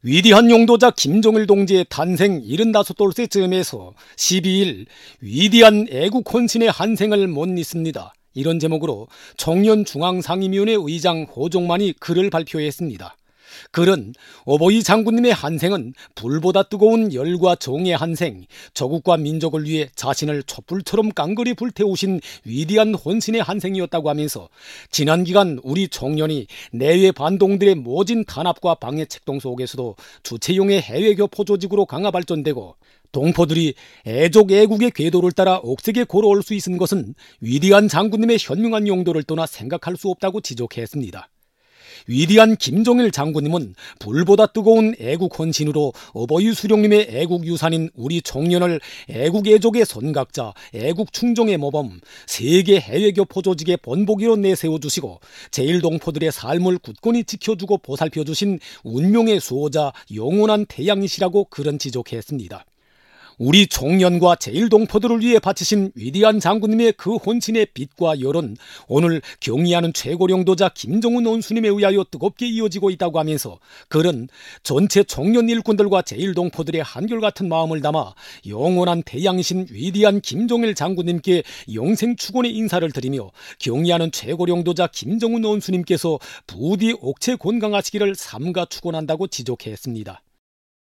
위대한 용도자 김정일 동지의 탄생 75돌째 즈음에서 12일 위대한 애국 헌신의 한생을 못 잊습니다. 이런 제목으로 청년중앙상임위원회 의장 호종만이 글을 발표했습니다. 글은 어버이 장군님의 한생은 불보다 뜨거운 열과 정의 한생, 조국과 민족을 위해 자신을 촛불처럼 깡그리 불태우신 위대한 헌신의 한생이었다고 하면서 지난 기간 우리 청년이 내외 반동들의 모진 탄압과 방해 책동 속에서도 주체용의 해외 교포 조직으로 강화 발전되고 동포들이 애족 애국의 궤도를 따라 억세게 걸어올 수 있은 것은 위대한 장군님의 현명한 용도를 떠나 생각할 수 없다고 지적했습니다. 위대한 김정일 장군님은 불보다 뜨거운 애국 헌신으로 어버이 수령님의 애국 유산인 우리 청년을 애국 애족의 선각자, 애국 충정의 모범, 세계 해외교포 조직의 본보기로 내세워주시고 제1동포들의 삶을 굳건히 지켜주고 보살펴주신 운명의 수호자, 영원한 태양이시라고 글은 지적했습니다. 우리 청년과 제1동포들을 위해 바치신 위대한 장군님의 그 헌신의 빛과 열은 오늘 경의하는 최고령도자 김정은 원수님에 의하여 뜨겁게 이어지고 있다고 하면서 글은 전체 청년 일꾼들과 제1동포들의 한결같은 마음을 담아 영원한 태양이신 위대한 김정일 장군님께 영생 축원의 인사를 드리며 경의하는 최고령도자 김정은 원수님께서 부디 옥체 건강하시기를 삼가 축원한다고 지적했습니다.